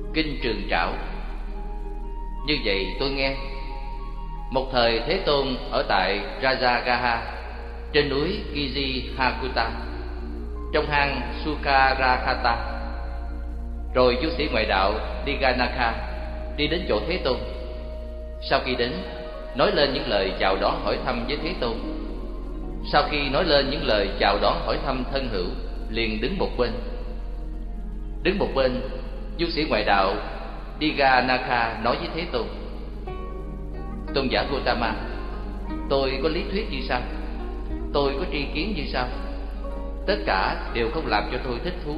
Kinh Trường Trảo. Như vậy tôi nghe, một thời Thế Tôn ở tại Rajagaha trên núi Kijihakuta, trong hang Sukarakhata. Rồi du sĩ ngoại đạo Diganakha đi đến chỗ Thế Tôn. Sau khi đến, nói lên những lời chào đón hỏi thăm với Thế Tôn. Sau khi nói lên những lời chào đón hỏi thăm thân hữu, liền đứng một bên. Đứng một bên, du sĩ ngoại đạo Diganakha nói với Thế Tôn: Tôn giả Gotama, tôi có lý thuyết như sau, tôi có tri kiến như sau, tất cả đều không làm cho tôi thích thú.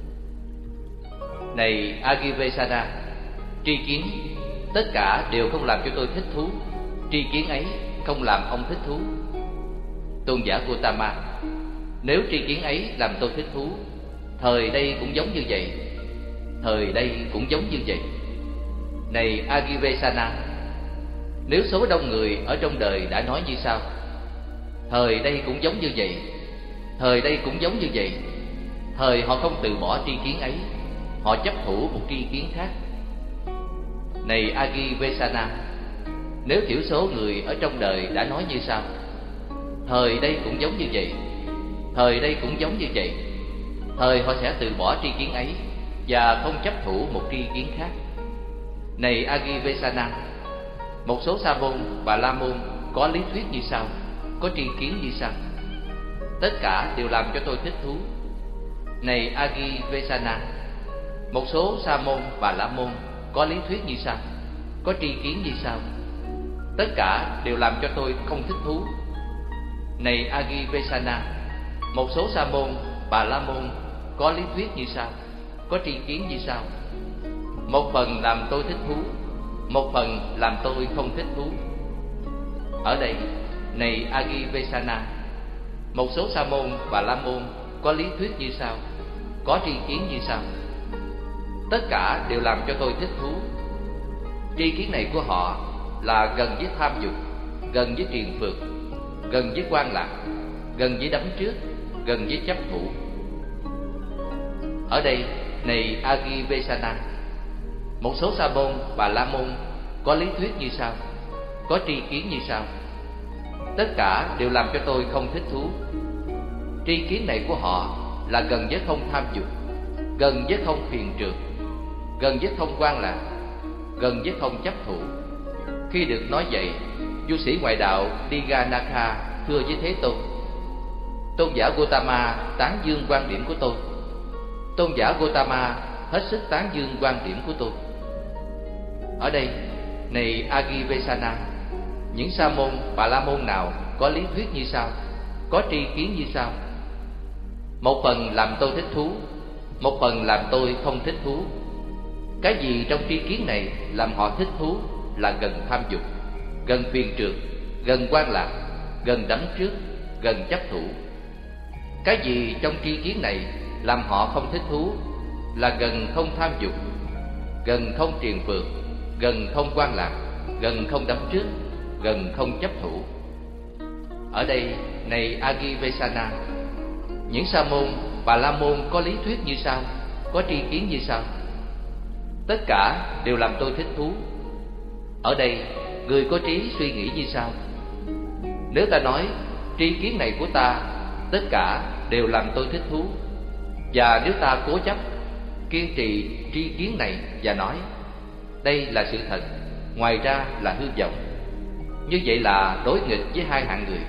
Này Agivesana, tri kiến tất cả đều không làm cho tôi thích thú, tri kiến ấy không làm ông thích thú. Tôn giả Gotama, nếu tri kiến ấy làm tôi thích thú, thời đây cũng giống như vậy, thời đây cũng giống như vậy. Này Agivesana, nếu số đông người ở trong đời đã nói như sau, thời đây cũng giống như vậy, thời đây cũng giống như vậy, thời họ không từ bỏ tri kiến ấy, họ chấp thủ một tri kiến khác. Này Agivesana, nếu thiểu số người ở trong đời đã nói như sau, thời đây cũng giống như vậy, thời đây cũng giống như vậy, thời họ sẽ từ bỏ tri kiến ấy và không chấp thủ một tri kiến khác. Này Agivesana, một số sa môn và la môn có lý thuyết như sau, có tri kiến như sau, tất cả đều làm cho tôi thích thú. Này Agivesana, một số sa môn và la môn có lý thuyết như sau, có tri kiến như sau, tất cả đều làm cho tôi không thích thú. Này Agivesana, một số sa môn và la môn có lý thuyết như sau, có tri kiến như sau, một phần làm tôi thích thú, một phần làm tôi không thích thú. Ở đây, này Agivesana, một số sa môn và la môn có lý thuyết như sau, có tri kiến như sau, tất cả đều làm cho tôi thích thú. Tri kiến này của họ là gần với tham dục, gần với triền phược, gần với quan lạc, gần với đắm trước, gần với chấp thủ. Ở đây, này Agivesana, một số sa môn và la môn có lý thuyết như sau, có tri kiến như sau, tất cả đều làm cho tôi không thích thú. Tri kiến này của họ là gần với không tham dục, gần với không phiền trượt, gần với không quan lạc, gần với không chấp thủ. Khi được nói vậy, du sĩ ngoại đạo Diganakha thưa với Thế Tôn: Tôn giả Gotama tán dương quan điểm của tôi. Tôn giả Gotama hết sức tán dương quan điểm của tôi. Ở đây, này Agivesana, những sa môn và la môn nào có lý thuyết như sau, có tri kiến như sau, một phần làm tôi thích thú, một phần làm tôi không thích thú. Cái gì trong tri kiến này làm họ thích thú là gần tham dục, gần phiền trượt, gần quan lạc, gần đắm trước, gần chấp thủ. Cái gì trong tri kiến này làm họ không thích thú là gần không tham dục, gần không triền phược, gần không quan lạc, gần không đắm trước, gần không chấp thủ. Ở đây, này Agivesana, những sa môn và la môn có lý thuyết như sau, có tri kiến như sau, tất cả đều làm tôi thích thú. Ở đây, người có trí suy nghĩ như sau: nếu ta nói tri kiến này của ta tất cả đều làm tôi thích thú, và nếu ta cố chấp kiên trì tri kiến này và nói đây là sự thật, ngoài ra là hư vọng, như vậy là đối nghịch với hai hạng người.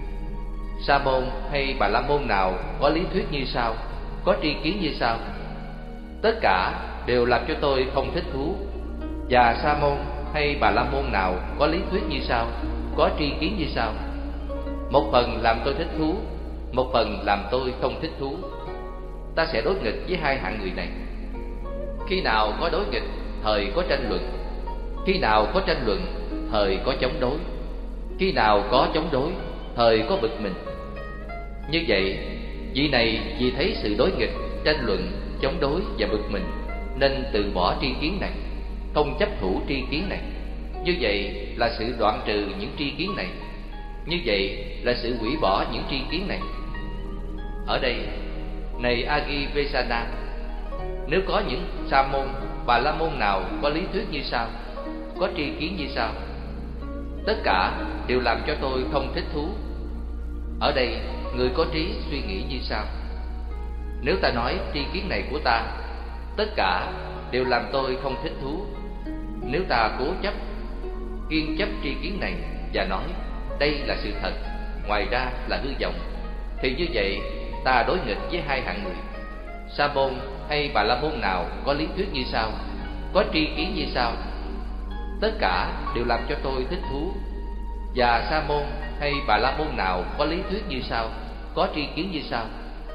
Sa môn hay bà la môn nào có lý thuyết như sau, có tri kiến như sau, tất cả đều làm cho tôi không thích thú, và sa môn hay bà la môn nào có lý thuyết như sau, có tri kiến như sau, một phần làm tôi thích thú, một phần làm tôi không thích thú. Ta sẽ đối nghịch với hai hạng người này. Khi nào có đối nghịch, thời có tranh luận; khi nào có tranh luận, thời có chống đối; khi nào có chống đối, thời có bực mình. Như vậy, vị này vì thấy sự đối nghịch, tranh luận, chống đối và bực mình, nên từ bỏ tri kiến này, không chấp thủ tri kiến này. Như vậy là sự đoạn trừ những tri kiến này. Như vậy là sự hủy bỏ những tri kiến này. Ở đây, này Agivesana, Nếu có những sa môn, bà la môn nào có lý thuyết như sau, có tri kiến như sau, tất cả đều làm cho tôi không thích thú. Ở đây người có trí suy nghĩ như sau: nếu ta nói tri kiến này của ta, tất cả đều làm tôi không thích thú. Nếu ta cố chấp, kiên chấp tri kiến này và nói đây là sự thật, ngoài ra là hư vọng, thì như vậy ta đối nghịch với hai hạng người. Sa môn hay bà la môn nào có lý thuyết như sau, có tri kiến như sau, tất cả đều làm cho tôi thích thú. Và sa môn hay bà la môn nào có lý thuyết như sau, có tri kiến như sau: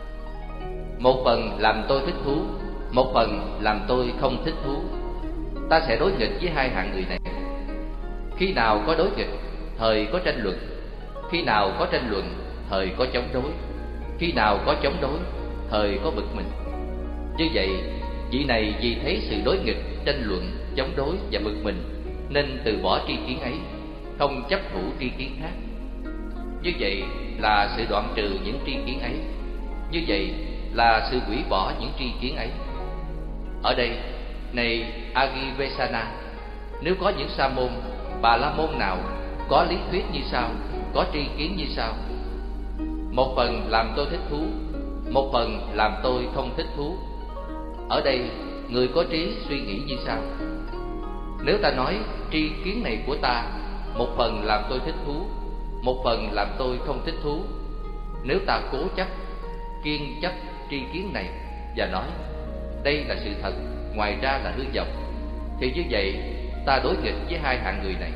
một phần làm tôi thích thú, một phần làm tôi không thích thú. Ta sẽ đối nghịch với hai hạng người này. Khi nào có đối nghịch, thời có tranh luận. Khi nào có tranh luận, thời có chống đối. Khi nào có chống đối, thời có bực mình. Như vậy, vị này vì thấy sự đối nghịch, tranh luận, chống đối và bực mình, nên từ bỏ tri kiến ấy, không chấp thủ tri kiến khác. Như vậy là sự đoạn trừ những tri kiến ấy. Như vậy là sự hủy bỏ những tri kiến ấy. Ở đây, này Agivesana, nếu có những sa môn, bà la môn nào có lý thuyết như sau, có tri kiến như sau: một phần làm tôi thích thú, một phần làm tôi không thích thú. Ở đây, người có trí suy nghĩ như sau: nếu ta nói tri kiến này của ta, một phần làm tôi thích thú, một phần làm tôi không thích thú. Nếu ta cố chấp, kiên chấp tri kiến này và nói đây là sự thật, ngoài ra là hư vọng, thì như vậy ta đối nghịch với hai hạng người này.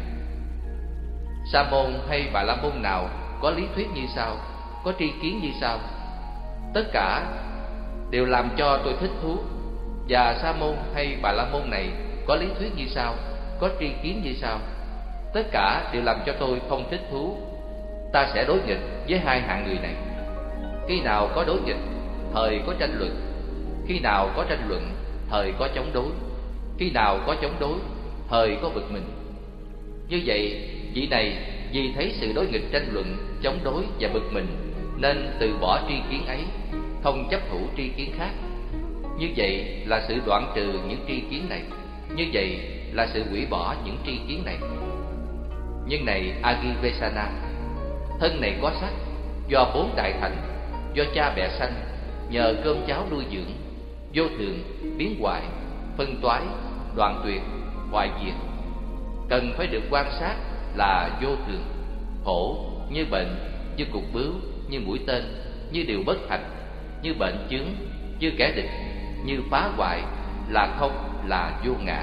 Sa môn hay bà la môn nào có lý thuyết như sau, có tri kiến như sau: tất cả đều làm cho tôi thích thú. Và sa môn hay bà la môn này có lý thuyết như sau, có tri kiến như sau: tất cả đều làm cho tôi không thích thú. Ta sẽ đối nghịch với hai hạng người này. Khi nào có đối nghịch, thời có tranh luận. Khi nào có tranh luận, thời có chống đối. Khi nào có chống đối, thời có bực mình. Như vậy, vị này vì thấy sự đối nghịch, tranh luận, chống đối và bực mình, nên từ bỏ tri kiến ấy, không chấp thủ tri kiến khác. Như vậy là sự đoạn trừ những tri kiến này. Như vậy là sự hủy bỏ những tri kiến này. Nhưng này Agivesana, thân này có sắc, do bốn đại thành, do cha mẹ sanh, nhờ cơm cháo nuôi dưỡng, vô thường, biến hoại, phân toái, đoạn tuyệt, hoại diệt. Cần phải được quan sát là vô thường, khổ, như bệnh, như cục bướu, như mũi tên, như điều bất hạnh, như bệnh chướng, như kẻ địch, như phá hoại, là không, là vô ngã.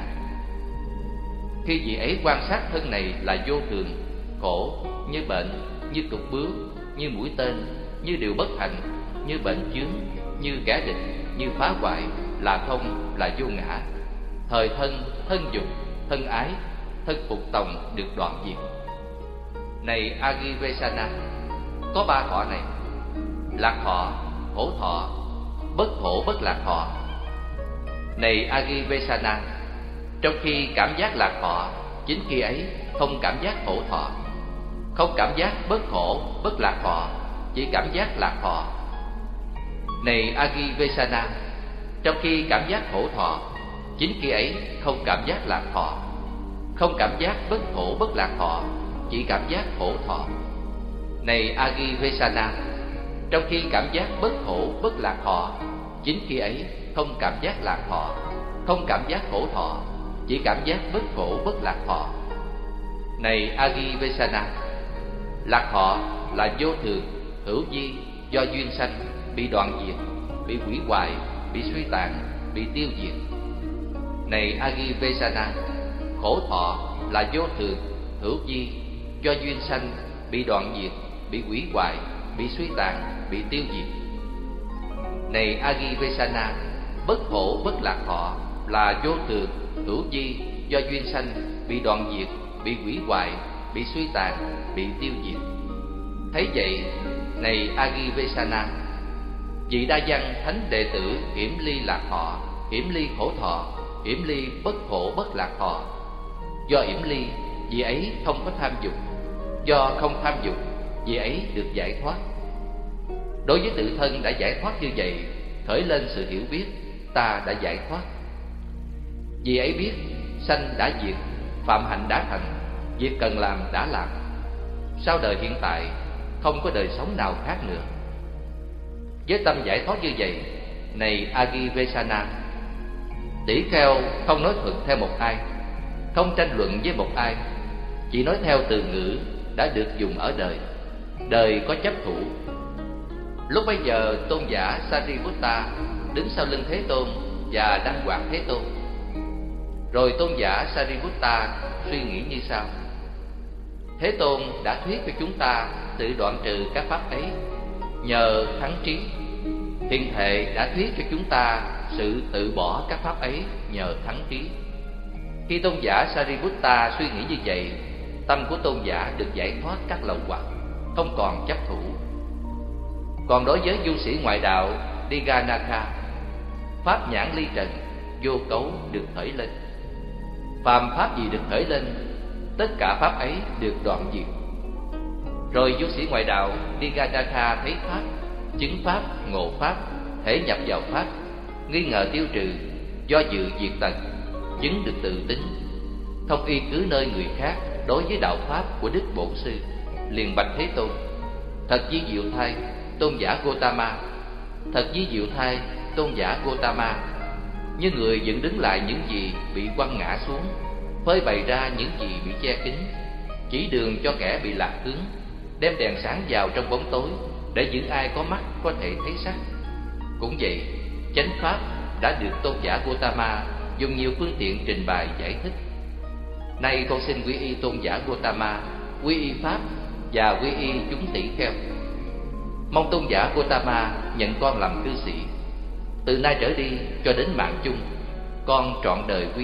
Khi vị ấy quan sát thân này là vô thường, khổ, như bệnh, như cục bướu, như mũi tên, như điều bất hạnh, như bệnh chướng, như kẻ địch, như phá hoại, là không, là vô ngã, thời thân, thân dục, thân ái, thân phục tòng được đoạn diệt. Này Agivesana, có ba thọ này: lạc thọ, khổ thọ, bất khổ bất lạc thọ. Này Agivesana, trong khi cảm giác lạc thọ, chính khi ấy không cảm giác khổ thọ. Không cảm giác bất khổ bất lạc thọ, chỉ cảm giác lạc thọ. Này Agivesana, trong khi cảm giác khổ thọ, chính khi ấy không cảm giác lạc thọ. Không cảm giác bất khổ bất lạc thọ, chỉ cảm giác khổ thọ. Này Agivesana, trong khi cảm giác bất khổ bất lạc thọ, chính khi ấy không cảm giác lạc thọ. Không cảm giác khổ thọ, chỉ cảm giác bất khổ bất lạc thọ. Này Agivesana, lạc thọ là vô thường, hữu vi, do duyên sanh, bị đoạn diệt, bị hủy hoại, bị suy tàn, bị tiêu diệt. Này Agivesana, khổ thọ là vô thường, hữu vi, do duyên sanh, bị đoạn diệt, bị hủy hoại, bị suy tàn, bị tiêu diệt. Này Agivesana, bất khổ bất lạc thọ là vô thường, hữu vi, do duyên sanh, bị đoạn diệt, bị hủy hoại, bị suy tàn, bị tiêu diệt. Thấy vậy, này Agivesana, vị đa văn thánh đệ tử hiểm ly lạc thọ, hiểm ly khổ thọ, hiểm ly bất khổ bất lạc thọ. Do hiểm ly, vị ấy không có tham dục. Do không tham dục, vị ấy được giải thoát. Đối với tự thân đã giải thoát như vậy, khởi lên sự hiểu biết, ta đã giải thoát. Vì ấy biết sanh đã diệt, phạm hạnh đã thành, việc cần làm đã làm. Sau đời hiện tại không có đời sống nào khác nữa. Với tâm giải thoát như vậy, này Agivesana, tỷ kheo không nói thuật theo một ai, không tranh luận với một ai, chỉ nói theo từ ngữ đã được dùng ở đời. Đời có chấp thủ. Lúc bấy giờ tôn giả Sariputta đứng sau lưng Thế Tôn và đang quạt Thế Tôn. Rồi tôn giả Sariputta suy nghĩ như sau: Thế Tôn đã thuyết cho chúng ta tự đoạn trừ các pháp ấy nhờ thắng trí. Thiên Thệ đã thuyết cho chúng ta sự tự bỏ các pháp ấy nhờ thắng trí. Khi tôn giả Sariputta suy nghĩ như vậy, tâm của tôn giả được giải thoát các lậu hoặc, không còn chấp thủ. Còn đối với du sĩ ngoại đạo Diganaka, pháp nhãn ly trần vô cấu được khởi lên. Phàm pháp gì được khởi lên, tất cả pháp ấy được đoạn diệt. Rồi du sĩ ngoại đạo Diganaka thấy pháp, chứng pháp, ngộ pháp, thể nhập vào pháp, nghi ngờ tiêu trừ, do dự diệt tận, chứng được tự tính, không y cứ nơi người khác đối với đạo pháp của Đức Bổn Sư, liền bạch Thế Tôn: Thật di diệu thay, tôn giả Gotama. Thật di diệu thay, tôn giả Gotama. Như người dựng đứng lại những gì bị quăng ngã xuống, phơi bày ra những gì bị che kín, chỉ đường cho kẻ bị lạc hướng, đem đèn sáng vào trong bóng tối, để những ai có mắt có thể thấy sắc. Cũng vậy, chánh pháp đã được tôn giả Gotama dùng nhiều phương tiện trình bày giải thích. Nay con xin quy y tôn giả Gotama, quy y pháp và quy y chúng tỷ kheo. Mong tôn giả Gotama nhận con làm cư sĩ. Từ nay trở đi cho đến mạng chung, con trọn đời quy